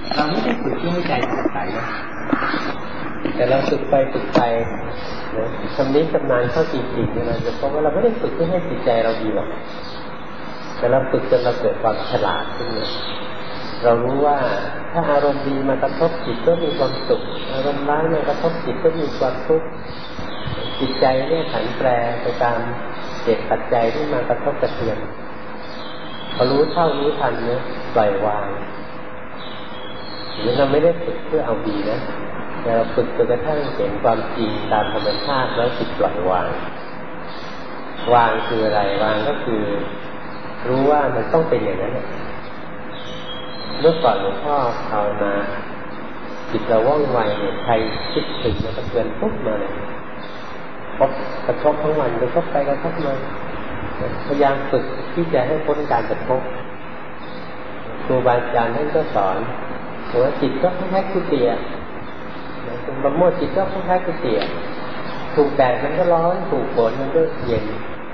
เราไม่ได้ฝึกที่ให้ใจสงสัยนะแต่เราฝึกไปชำนิชำนาญเข้าจริงๆนะเพราะว่าเราไม่ได้ฝึกเพื่อให้จิตใจเราดีหรอกแต่เราฝึกจนเราเกิดความฉลาดขึ้นมาเรารู้ว่าถ้าอารมณ์ดีมากระทบจิตก็มีความสุขอารมณ์ร้ายมากระทบจิตก็มีความทุกข์จิตใจเนี่ยผันแปรไปตามเหตุปัจจัยที่มากระทบกระเทือนพอรู้เท่ารู้ทันเนี่ยปล่อยวางหรือเราไม่ได้ฝึกเพื่อเอาดีนะแต่เราฝึกจนกระทั่งเห็นความจริงตามธรรมชาติแล้วจิตปล่อยวางวางคืออะไรวางก็คือรู้ว่ามันต้องเป็นอย่างนั้นเมื่อก่อนหลวงพ่อภาวนาจิตเราว่องไวเนี่ยใครคิดถึงแล้วก็เตือนปุ๊บมาเลยกระทบทั้งวันกระทบไปกระทบมาพยายามฝึกที่จะให้พ้นการกระทบครูบาอาจารย์ท่านก็สอนว่าจิตก็คล้ายๆกุฏิบางโมดจิตก็คล้ายๆกุฏิถูกแดดมันก็ร้อนถูกฝนมันก็เย็น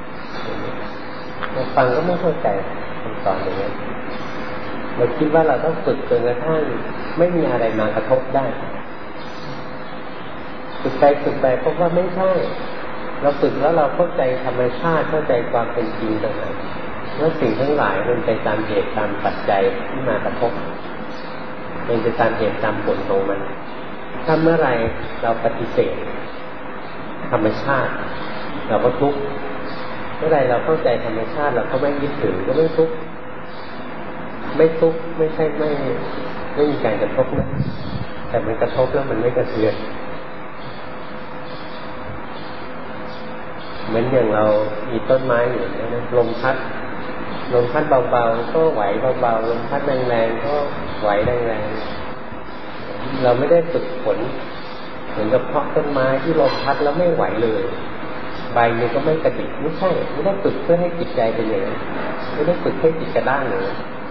ฟังก็ไม่เข้าใจคำสอนอย่างนี้เราคิดว่าเราต้องฝึกจนกระทั่งไม่มีอะไรมากระทบได้ฝึกไปเพราะว่าไม่ใช่เราฝึกแล้วเราเข้าใจธรรมชาติเข้าใจความเป็นจริงต่างๆว่าสิ่งทั้งหลายมันไปตามเหตุตามปัจจัยที่มากระทบเป็นไปตามเหตุตามผลของมันถ้าเมื่อไรเราปฏิเสธธรรมชาติเราก็ทุกข์เมื่อไรเราเข้าใจธรรมชาติเราก็ไม่ยึดถือก็ไม่ทุกข์ไม่ใช่ไม่มีการกระทบนะแต่มันกระทบแล้วมันไม่กระเทือนเหมือนอย่างเรามีต้นไม้อยู่นะลมพัดเบาๆก็ไหวเบาๆลมพัดแรงๆก็ไหวแรงๆเราไม่ได้ฝึกฝนเหมือนกับเพาะต้นไม้ที่ลมพัดแล้วไม่ไหวเลยใบมันก็ไม่กระดิกไม่ใช่ไม่ได้ฝึกเพื่อให้จิตใจเป็นอย่างนั้นไม่ได้ฝึกให้จิตกระด้างเลย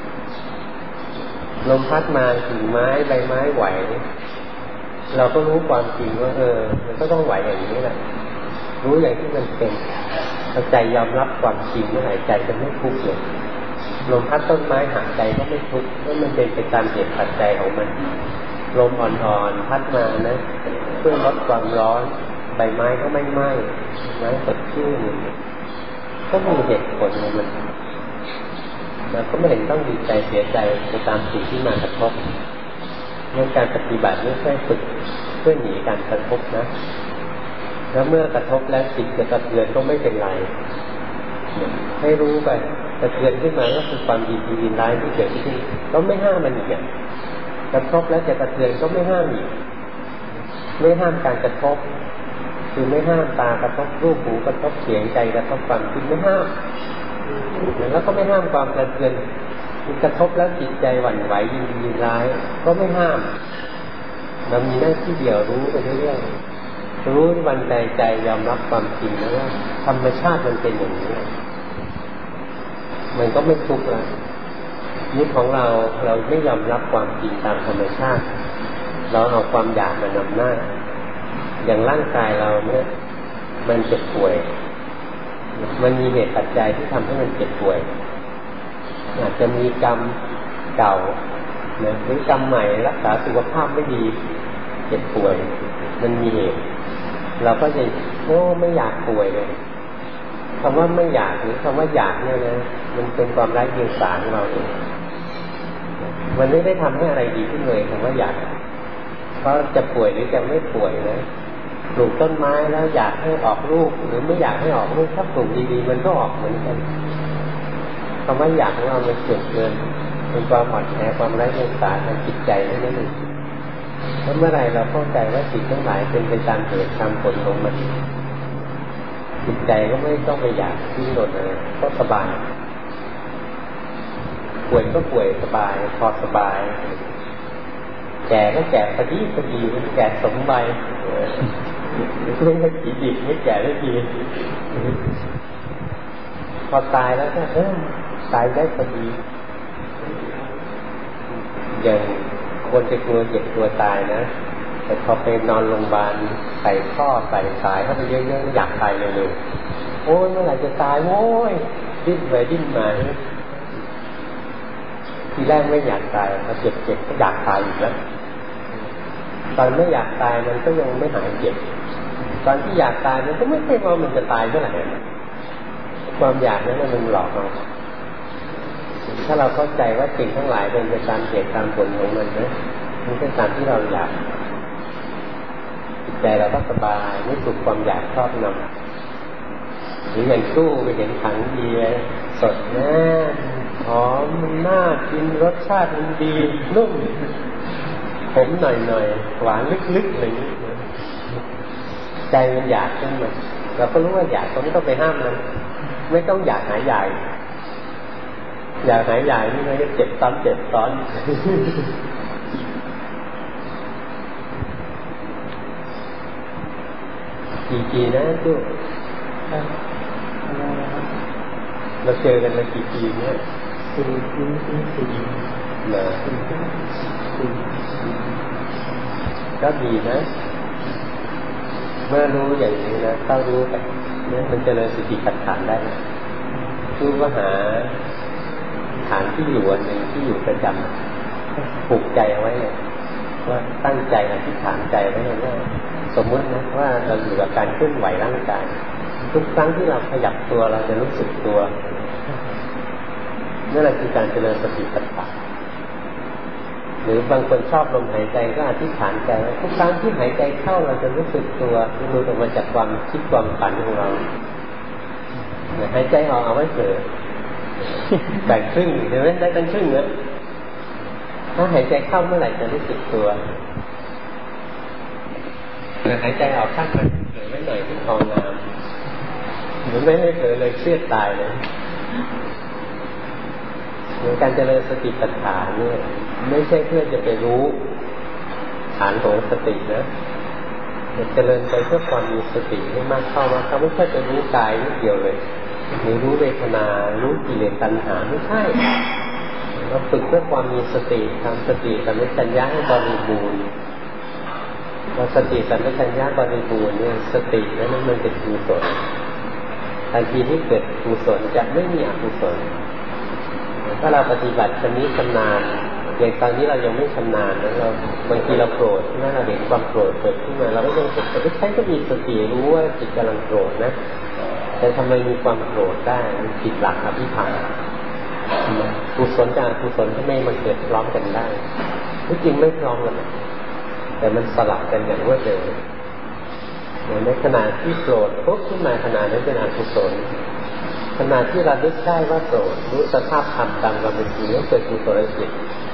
ลมพัดมากิ่งไม้ใบไม้ไหวเราก็รู้ความจริงว่ามันก็ต้องไหวอย่างนี้แหละรู้อย่างที่มันเป็นถ้าใจยอมรับความจริงเมื่อไหร่ใจจะไม่ทุกข์เลยลมพัดต้นไม้หักใจก็ไม่ทุกข์เพราะมันเป็นไปตามเหตุปัจจัยของมันลมอ่อนๆพัดมานะเพื่อลดความร้อนใบไม้ก็ไม่ไหม้ไม้สดชื่นก็มีเหตุผลของมันเราก็ไม่เห็นต้องดีใจเสียใจไปตามสิ่งที่มากระทบเรื่องการปฏิบัติไม่ใช่ฝึกเพื่อหนีการกระทบนะแล้วเมื่อกระทบแล้วจิตจะกระเทือนก็ไม่เป็นไรให้รู้ไปกระเทือนขึ้นมาก็คือความดีร้ายที่เกิดขึ้นเราไม่ห้ามมันอีกกระทบแล้วจะกระเทือนก็ไม่ห้ามอีกไม่ห้ามการกระทบคือไม่ห้ามตากระทบรูปหูกระทบเสียงใจกระทบความคิดไม่ห้ามแล้วก็ไม่ห้ามความกระเทือนกระทบแล้วจิตใจหวั่นไหวยินร้ายก็ไม่ห้ามเรามีหน้าที่เดียวรู้ไปเรื่อยๆรู้วันใจยอมรับความจริงแล้วว่าธรรมชาติมันเป็นอย่างนี้มันก็ไม่ทุกข์แล้วนี่ของเราไม่ยอมรับความจริงตามธรรมชาติเราเอาความอยากมานำหน้าอย่างร่างกายเราเนี่ยมันเจ็บป่วยมันมีเหตุปัจจัยที่ทำให้มันเจ็บป่วยอาจจะมีกรรมเก่าหรือกรรมใหม่รักษาสุขภาพไม่ดีเจ็บป่วยมันมีเหตุเราก็จะไม่อยากป่วยเลยคำว่าไม่อยากหรือคำว่าอยากเนี่ยนะมันเป็นความไร้เดียงสาของเราเองมันไม่ได้ทำให้อะไรดีขึ้นเลยคำว่าอยากเพราะจะป่วยหรือจะไม่ป่วยนะปลูกต้นไม้แล้วอยากให้ออกลูกหรือไม่อยากให้ออกลูกถ้าปลูกดีๆมันก็ออกเหมือนกันคำว่าอยากของเรามันเกิดเกินเป็นความอ่อนแอความไร้เดียงสาทางจิตใจนั่นเองแล้วเมื่อไรเราเข้าใจว่าสิ่งทั้งหลายเป็นไปตามเหตุตามผลของมันจิตใจก็ไม่ต้องไปอยากที่โดดเลยก็สบายป่วยก็ป่วยสบายพอสบายแก่ก็แก่พอดีแก่สมใบไม่ใช่ผีดิบไม่แก่ได้ดีพอตายแล้วก็ตายได้พอดีอย่างคนจะกลัวเจ็บกลัวตายนะแต่พอไปนอนโรงพยาบาลใส่ท่อใส่สายเข้าไปเยอะๆอยากตายเร็วๆโอ้ยเมื่อไหร่จะตายโว้ยดิ้นไปดิ้นมาทีแรกไม่อยากตายพอเจ็บก็อยากตายอีกแล้วตอนไม่อยากตายมันก็ยังไม่หายเจ็บตอนที่อยากตายมันก็ไม่ใช่ว่ามันจะตายเมื่อไหร่ความอยากนั้นมันหลอกเราถ้าเราเข้าใจว่าสิ่งทั้งหลายเป็นไปตามเหตุตามผลของมันนะมันเป็นตามที่เราอยากจิตใจเราก็สบายไม่ถูกความอยากครอบงำหรืออย่างสู้ไปเห็นถังเบียร์สดนะหอมมันน่ากินรสชาติมันดีนุ่มขมหน่อยๆหวานลึกๆอะไรอย่างนี้ใจมันอยากขึ้นมาเราก็รู้ว่าอยากก็ไม่ต้องไปห้ามมันไม่ต้องอยากหายใหญ่อยากหายใหญ่นี่มันจะเจ็บซ้ำเจ็บซ้อนกี่นะทุกเราเจอกันมากี่ปีเนี่ยนะก็ดีนะเมื่อรู้อย่างนี้นะต้องรู้ไปเนี่ยมันเจริญสติปัฏฐานได้รู้ว่าหาฐานที่อยู่อันหนึ่งที่อยู่ประจำปลุกใจเอาไว้เลยว่าตั้งใจอธิษฐานใจไว้เลยว่าสมมตินะว่าเราอยู่กับการเคลื่อนไหวร่างกายทุกครั้งที่เราขยับตัวเราจะรู้สึกตัวนั่นแหละคือการเจริญสติปัฏฐานหรือบางคนชอบลมหายใจก็อธิษฐานใจไว้ทุกครั้งที่หายใจเข้าเราจะรู้สึกตัวรู้ออกมาจากความคิดความฝันของเราหายใจออกเอาไว้เกิดแบ่งครึ่งเดี๋ยวได้ตั้งครึ่งนะถ้าหายใจเข้าเมื่อไหร่จะรู้สึกตัวหายใจออกข้างมันเผลอไว้หน่อยที่คองามหรือไม่เผลอเลยเครียดตายเลยการเจริญสติปัฏฐานเนี่ยไม่ใช่เพื่อจะไปรู้ฐานของสตินะเจริญไปเพื่อความมีสติให้มากเข้ามาเขาไม่ใช่ไปรู้กายนิดเดียวเลยหรือรู้เวทนารู้กิเลสตัณหาไม่ใช่เราฝึกเพื่อความมีสติทำสติสัมปชัญญะให้บริบูรณ์เราสติสัมปชัญญะบริบูรณ์เนี่ยสตินั้นมันเป็นกุศลทันทีที่เกิดกุศลจะไม่มีอกุศลถ้าเราปฏิบัติชำนิชำนาญอย่างตอนนี้เรายังไม่ชำนาญนะเราบางทีเราโกรธนะเราเห็นความโกรธเกิดขึ้นมาเราก็ยังฝึกแต่ใช้ก็มีสติรู้ว่าจิตกำลังโกรธนะแต่ทำไมมีความโกรธได้มันผิดหลักอภิธรรมกุศลกับอกุศลทำไมมันเกิดพร้อมกันได้ที่จริงไม่พร้อมกันแต่มันสลับกันอย่างรวดเร็วในขณะที่โกรธปุ๊บขึ้นมาขณะนั้นเป็นอกุศลขณะที่เราลึกได้ว่าโกรธรู้สภาพธรรมตามความเป็นจริงแล้วเกิดกุศลจิต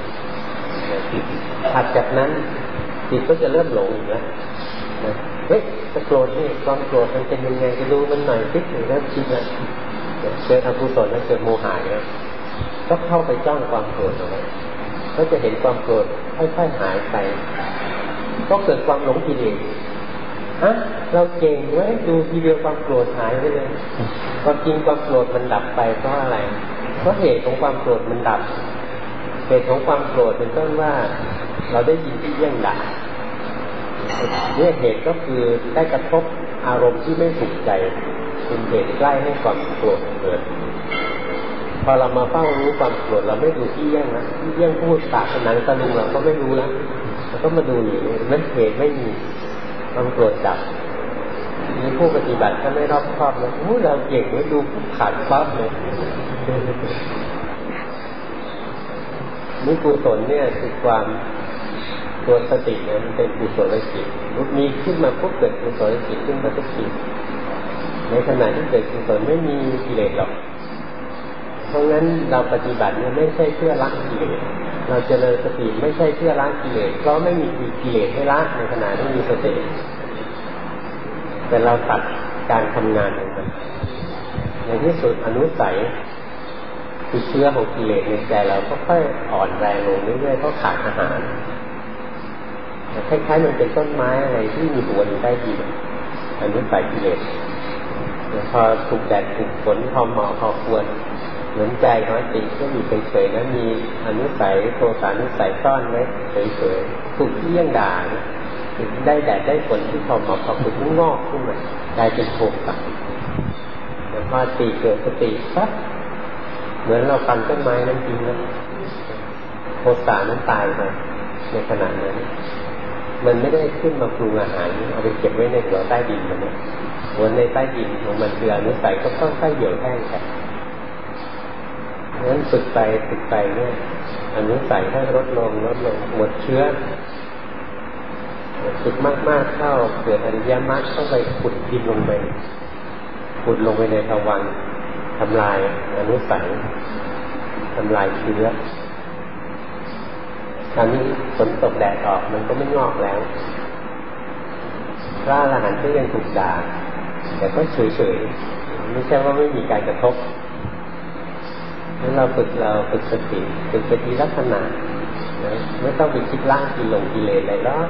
ถัดจากนั้นจิตก็จะเริ่มหลงอีกแล้วเฮ้ยจะโกรธนี่ความโกรธมันเป็นยังไงจะดูมันหน่อยคิดหรือเริ่มคิดแล้วเกิดอกุศลแล้วเกิดโมหะแล้วก็เข้าไปจ้องความโกรธเอาไว้ก็จะเห็นความโกรธค่อยๆหายไปก็เกิดความหลงกิเลสเราเก่งไว้ดูทีเดียวความโกรธหายไปเลยความจริงความโกรธมันดับไปเพราะอะไรเพราะเหตุของความโกรธมันดับเหตุของความโกรธเป็นต้นว่าเราได้ยินที่เยี่ยงด่าเนี่ยเหตุก็คือได้กระทบอารมณ์ที่ไม่ถูกใจเป็นเหตุใกล้ให้ความโกรธเกิดพอเรามาเฝ้ารู้ความโกรธเราไม่ดูที่เยี่ยงนะที่เยี่ยงพูดปากหนังตะลุงเราก็ไม่รู้แล้วเราก็มาดูอยู่นั่นเหตุไม่มีความโกรธดับมีผู้ปฏิบัติถ้าไม่รอบคอบเลยเราเก่งไว้ดูขาดปั๊บเลยนี่กุศลเนี่ยคือความตัวสติเนี่ยมันเป็นกุศลจิตมีขึ้นมาปุ๊บเกิดกุศลจิตขึ้นมาทุกทีในขณะที่เกิดกุศลไม่มีกิเลสหรอกเพราะงั้นเราปฏิบัติเนี่ยไม่ใช่เพื่อละกิเลสเราเจริญสติไม่ใช่เพื่อละกิเลสเพราะไม่มีกิเลสให้ละในขณะที่มีสติแต่เราตัดการทำงานของมันในที่สุดอนุสัยคือเชื้อของกิเลสในใจเราก็ค่อยอ่อนแรงลงเรื่อยๆเพราะขาดอาหารคล้ายๆมันเป็นต้นไม้อะไรที่มีหัวอยู่ใต้ดินอนุสัยกิเลสพอถูกแดดถูกฝนพอเหมาะพอควรเหมือนใจของจิตก็อยู่เฉยๆนะมีอนุสัยโทสานุสัยซ่อนไว้เฉยๆถูกที่ยังด่าได้แดดได้ฝนที่พอเหมาะพอควรก็งอกขึ้นมากลายเป็นโทสะแต่พอติเกิดสติปั๊บเหมือนเราฟันต้นไม้นั่นจริงนะโทสะนั้นตายไปในขณะนั้นมันไม่ได้ขึ้นมาปรุงอาหารเอาไปเก็บไว้ในหัวใต้ดินมันเนี่ยหัวในใต้ดินของมันคืออนุสัยก็ต้องค่อยๆเหี่ยวแห้งไปงั้นฝึกไปเนี่ยอนุสัยถ้าลดลงหมดเชื้อฝึกมากๆเข้าเกิดอริยมรรคเข้าไปขุดดินลงไปขุดลงไปในภวังค์ทำลายอนุสัยทำลายเชื้อคราวนี้ฝนตกแดดออกมันก็ไม่งอกแล้วพระอรหันต์ก็ยังถูกด่าแต่ก็เฉยๆไม่ใช่ว่าไม่มีการกระทบนั้นเราฝึกสติฝึกไปทีลักษณะนะไม่ต้องไปคิดล้างกิเลสอะไรหรอก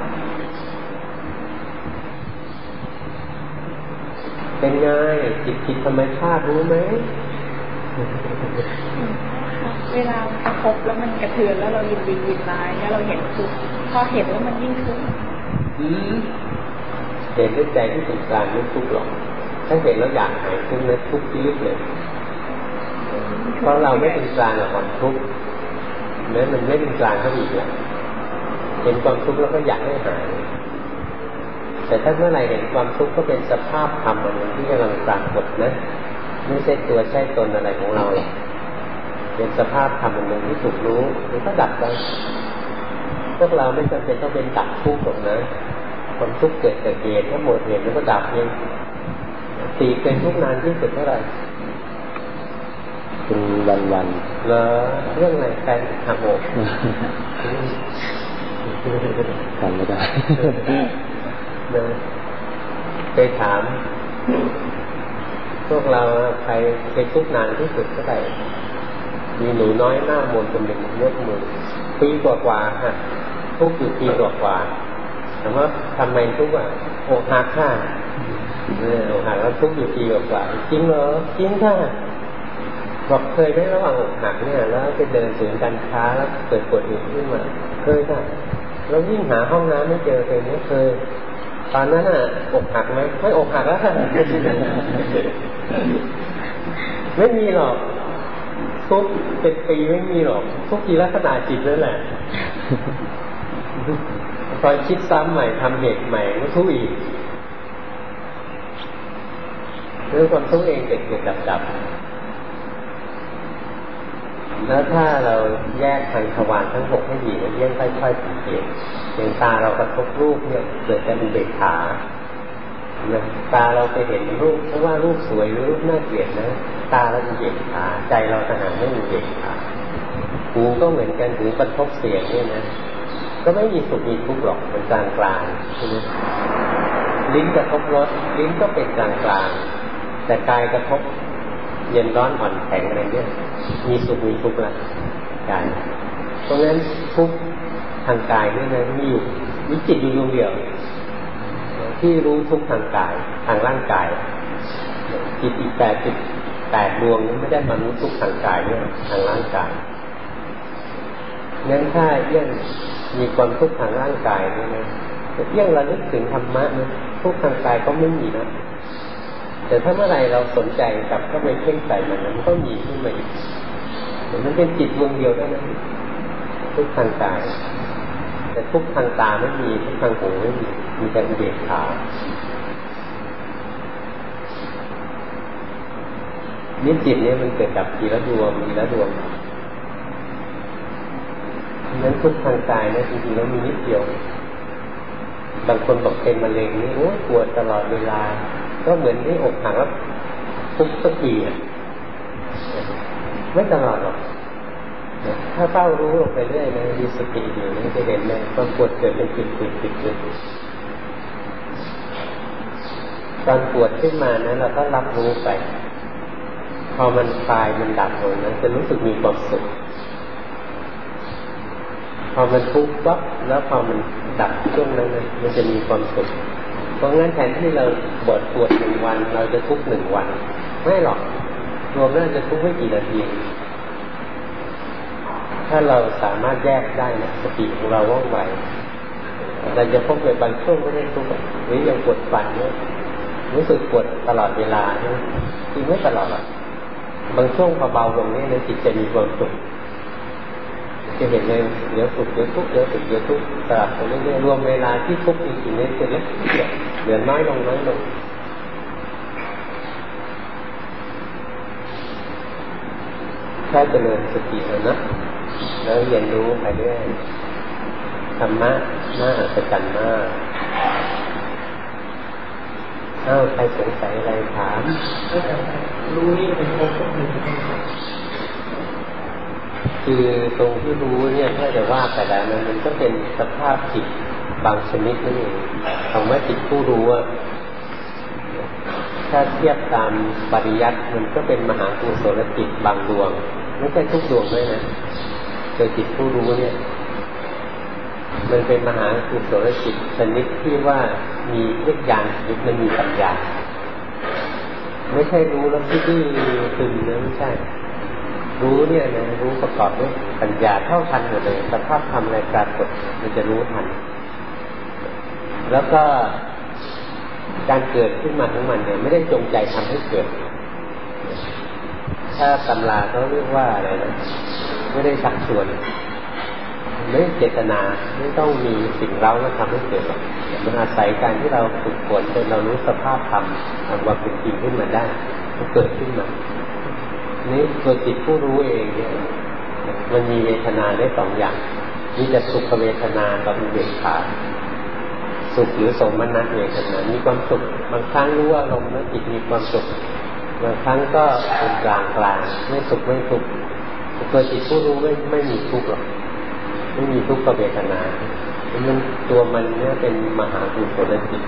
เป็นไงจิตธรรมชาติรู้ไหมเวลากระทบแล้วมันกระเทือนแล้วเรายินดียินร้ายแล้วเราเห็นทุกข์พอเห็นแล้วมันยิ่งทุกข์เห็นด้วยใจที่ถูกกลางไม่ทุกข์หรอกถ้าเห็นแล้วอยากหายทุกข์นั้นทุกข์ที่ลึกเลยเพราะเราไม่เป็นกลางกับความทุกข์นั้นมันไม่เป็นกลางเท่าอีกแล้วเห็นความทุกข์แล้วก็อยากให้หายแต่ถ้าเมื่อไหร่เห็นความทุกข์ก็เป็นสภาพธรรมอันหนึ่งที่กำลังปรากฏนะไม่ใช่ตัวใช่ตนอะไรของเราเป็นสภาพธรรมอันหนึ่งที่ถูกรู้มันก็ดับไปพวกเราไม่จำเป็นต้องเป็นดับทุกข์หรอกนะความทุกข์เกิดจากเหตุถ้าหมดเหตุแล้วก็ดับเองตีเป็นทุกข์นานที่สุดเท่าไหร่เป็นวันๆแล้วเรื่องอะไรใครหักอกทำไม่ได้นะไปถามพวกเราใครเป็นทุกข์นานที่สุดเท่าไหร่มีหนูน้อยหน้ามนต์คนหนึ่งยกมือปีกว่าๆฮะทุกข์อยู่ปีกว่าๆแต่ว่าทำไมทุกข์อกหักค่ะอกหักแล้วทุกข์อยู่ปีกว่าๆจริงเหรอจริงค่ะบอกเคยไหมระหว่างอกหักเนี่ยแล้วไปเดินศูนย์การค้าแล้วเกิดปวดหัวขึ้นมาเคยค่ะเราวิ่งหาห้องน้ำไม่เจอเคยไหมเคยตอนนั้นอกหักไหมไม่อกหักแล้วค่ะไม่มีหรอกทุกเป็นปีไม่มีหรอกทุกทีลักษณะจิตนั่นแหละพอคิดซ้ำใหม่ทำเหตุใหม่ก็ทุกข์อีกเรื่องความทุกข์เองเกิดดับแล้วถ้าเราแยกทางทวารทั้ง6ให้ดีเยี่ยงค่อยๆสังเกตอย่างตาเรากระทบรูปเนี่ยเกิดจากอุเบกขาตาเราไปเห็นรูปเพราะว่ารูปสวยหรือรูปน่าเกลียดนะตาเราอุเบกขาใจเราต่างหากไม่อุเบกขาหูก็เหมือนกันหูกระทบเสียงเนี่ยนะก็ไม่มีสุขมีทุกข์หรอกมันกลางๆใช่ไหมลิ้นกระทบรสลิ้นก็เป็นกลางๆแต่กายกระทบเย็นร้อนอ่อนแข็งอะไรเนี่ยมีสุขมีทุกข์ละกายเพราะงั้นทุกข์ทางกายนี่นะมีอยู่มีจิตอยู่ดวงเดียวที่รู้ทุกข์ทางกายทางร่างกายจิตอีก8ดวงนี้ไม่ได้มารู้ทุกข์ทางกายเนี่ยทางร่างกายงั้นถ้ายังมีความทุกข์ทางร่างกายนี่นะยังระลึกถึงธรรมะนะทุกข์ทางกายก็ไม่มีนะแต่ถ้าเมื่อไหร่เราสนใจกับก็ไปเพ่งใส่มันก็มีขึ้นมาอีกมันเป็นจิตดวงเดียวเท่านั้นทุกทางกายแต่ทุกทางตาไม่มีทุกทางหูไม่มีแต่อุเบกขานี่จิตเนี่ยมันเกิดดับทีละดวงนั้นทุกทางกายนะจริงๆแล้วมีนิดเดียวบางคนบอกเป็นมะเร็งนี่โอ้ปวดตลอดเวลาก็เหมือนที่อกหักแล้วทุกสักทีไม่ตลอดหรอกถ้าเฝ้ารู้ลงไปเรื่อยนะมีสติอยู่นี่จะเห็นเลยความปวดเกิดเป็นจุดตอนปวดขึ้นมานะเราก็รับรู้ไปพอมันคลายมันดับลงนะจะรู้สึกมีความสุขพอมันทุกข์ปั๊บแล้วพอมันดับช่วงนั้นนะมันจะมีความสุขเพราะงั้นแทนที่เราปวด1 วันเราจะทุกข์1 วันไม่หรอกรวมแล้วจะทุกข์ไม่กี่นาทีถ้าเราสามารถแยกได้นะสติของเราว่องไวเราจะพบในบางช่วงไม่ได้ทุกข์หรือยังปวดฟันเนี่ยรู้สึกปวดตลอดเวลาเนี่ยจริงไม่ตลอดหรอกบางช่วงพอเบาลงนี่นะจิตจะมีความสุขจจะเห็นเลยเดี๋ยวสุขเดี๋ยวทุกข์เดี๋ยวสุขเดี๋ยวทุกข์สลับไปเรื่อยๆรวมเวลาที่ทุกข์จริงๆเนี่ยจะเล็กเหลือน้อยลงน้อยลงแค่เจริญสติแล้วนะแล้วเรียนรู้ไปเรื่อยธรรมะน่าอัศจรรย์มากใครสงสัยอะไรถามรู้นี่เป็นภพก็คือตรงที่รู้เนี่ยถ้าจะว่าแต่ละมันก็เป็นสภาพจิตบางชนิดนั่นเองคำว่าจิตผู้รู้ถ้าเทียบตามปริยัติมันก็เป็นมหากุศลจิตบางดวงไม่ใช่ทุกดวงด้วยนะโดยจิตผู้รู้เนี่ยมันเป็นมหากุศลจิตชนิดที่ว่ามีวิญญาณจิตมันมีปัญญาไม่ใช่รู้แล้วที่ตึงนะไม่ใช่รู้เนี่ยนะรู้ประกอบด้วยปัญญาเท่าทันหมดเลยสภาพธรรมอะไรปรากฏมันจะรู้ทันแล้วก็การเกิดขึ้นมาของมันเนี่ยไม่ได้จงใจทำให้เกิดถ้าตำราเขาเรียกว่าอะไรนะไม่ได้สักส่วนไม่เจตนาไม่ต้องมีสิ่งเร้าแล้วทำให้เกิดมันอาศัยการที่เราฝึกฝนจนเรารู้สภาพธรรมทำความเป็นจริงขึ้นมาได้มันเกิดขึ้นมานี่ตัวจิตผู้รู้เองเนี่ยมันมีเวทนาได้สองอย่างมีแต่สุขเวทนากับอุเบกขาสุขหรือสมนัตเวทนามีความสุขบางครั้งรู้ว่าลมแล้วจิตมีความสุขบางครั้งก็เป็นกลางกลางไม่สุขไม่ทุกข์ตัวจิตผู้รู้ไม่มีทุกข์หรอกไม่มีทุกขเวทนามันตัวมันเนี่ยเป็นมหากุศลจิต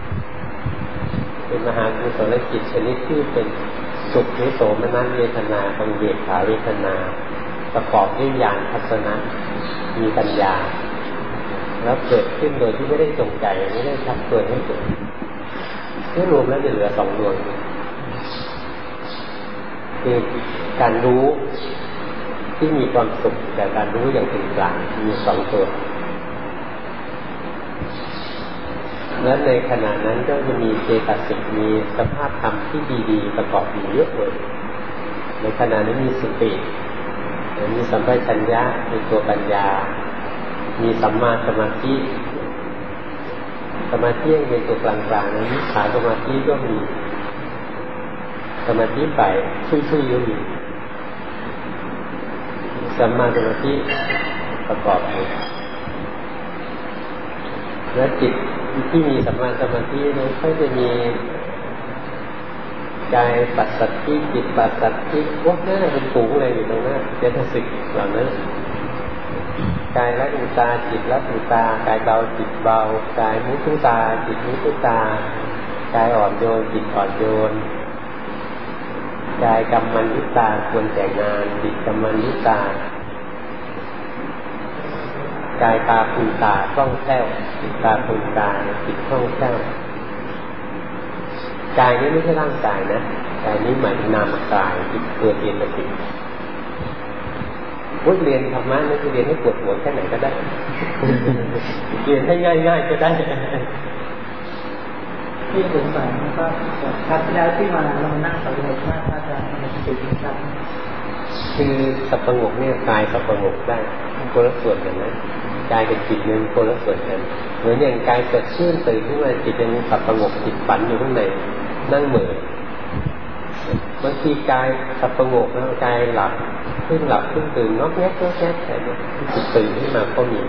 เป็นมหากุศลจิตชนิดที่เป็นสุขหรือโสมนัสเวทนาอุเบกขาเวทนาประกอบด้วยญาณทัศนะมีปัญญาแล้วเกิดขึ้นโดยที่ไม่ได้จงใจไม่ได้ชักชวนให้เกิดที่รวมแล้วจะเหลือสองดวงคือการรู้ที่มีความสุขแต่การรู้อย่างเป็นกลางมีสองตัวและในขณะนั้นก็จะมีเจตสิกมีสภาพธรรมที่ดีๆประกอบอยู่เยอะเลยในขณะนั้นมีสติมีสัมปชัญญะมีตัวปัญญามีสัมมาสมาธิสมาธิเป็นตัวกลางๆนั้นมิจฉาสมาธิก็มีสมาธิไปซุ่ยๆก็มีสัมมาสมาธิประกอบอยู่และจิตที่มีสัมมาสมาธินั้นก็จะมีกายปัสสัทธิจิตปัสสัทธิพวกนั้นเป็นฝูงอะไรอยู่ตรงนั้นเจตสิกเหล่านั้นกายละอุตาจิตละอุตากายเบาจิตเบากายมุทุตาจิตมุทุตากายอ่อนโยนจิตอ่อนโยนกายกัมมันวิตาควรแก่งานจิตกัมมันวิตากายตาภูตาคล่องแคล่วจิตตาภูตาจิตคล่องแคล่วกายนี้ไม่ใช่ร่างกายนะกายนี้หมายถึงนามกายจิตตัวเจตสิกเรียนธรรมะนี่คือเรียนให้ปวดหัวแค่ไหนก็ได้เรียนให้ง่ายๆก็ได้ที่สงสัยนะครับครั้งแล้วที่มาเรานั่งสงบมากอาจารย์มันจะเป็นยังไงคือสับประงกเนี่ยกายสับประงกได้คนละส่วนกันนะกายกับจิตเนี่ยคนละส่วนกันเหมือนอย่างกายสดชื่นตื่นขึ้นมาจิตยังสับประงกจิตฝันอยู่ข้างในนั่งเหม่อบางทีกายสับประงกแล้วกายหลับขึ้นหลับขึ้นตื่นงอกแงกงอกแงกแต่เนี่ยจิตตื่นขึ้นมาก็มี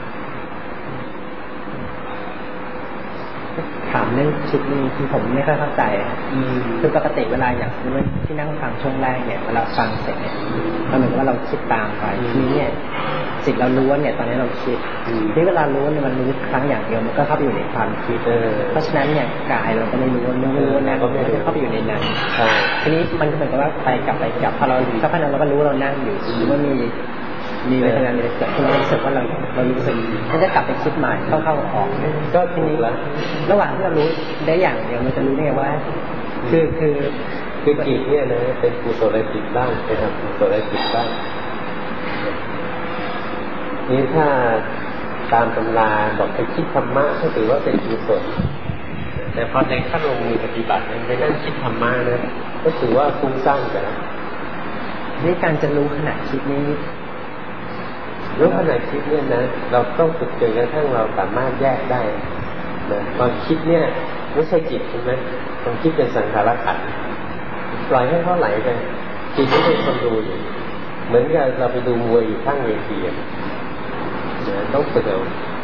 ถามเรื่องชิดนี่คือผมไม่ค่อยเข้าใจคือปกติเวลาอย่างที่นั่งฟังช่วงแรกเนี่ยเวลาฟังเสร็จเนี่ยเราเหมือนว่าเราคิดตามไปทีนี้เนี่ยจิตเรารู้ว่าเนี่ยตอนนี้เราคิดที่เวลารู้เนี่ยมันรู้ครั้งอย่างเดียวมันก็เข้าไปอยู่ในความคิดเพราะฉะนั้นเนี่ยกายเราก็ไม่รู้นะก็ไม่ได้เข้าไปอยู่ในนั้นทีนี้มันก็เหมือนกับว่าไปกลับพอเราสักพักนึงเราก็รู้เรานั่งอยู่หรือว่ามีเวทนาในเกิดขึ้นเรารู้สึกว่าเรารู้สึกมันจะกลับไปคิดใหม่เข้าออกก็ทีนี้ระหว่างที่เรารู้ได้อย่างเดียวมันจะรู้ได้ไงว่าคือจิตเนี่ยนะเป็นกุศลจิตบ้างเป็นอกุศลจิตบ้างนี่ถ้าตามตำราบอกไปคิดธรรมะก็ถือว่าเป็นกุศลแต่พอในขั้นลงมือปฏิบัติไปนั่งคิดธรรมะนะก็ถือว่าฟุ้งซ่านไปแล้วนี่การจะรู้ขณะคิดนี้แล้วขณะคิดเนี่ยนะเราต้องฝึกจนกระทั่งเราสามารถแยกได้นะความคิดเนี่ยไม่ใช่จิตใช่ไหมความคิดเป็นสังขารขันธ์ปล่อยให้เขาไหลไปจิตไม่เป็นคนดูอยู่เหมือนกับเราไปดูมวยอยู่ข้างเวทีนะต้องฝึกเอา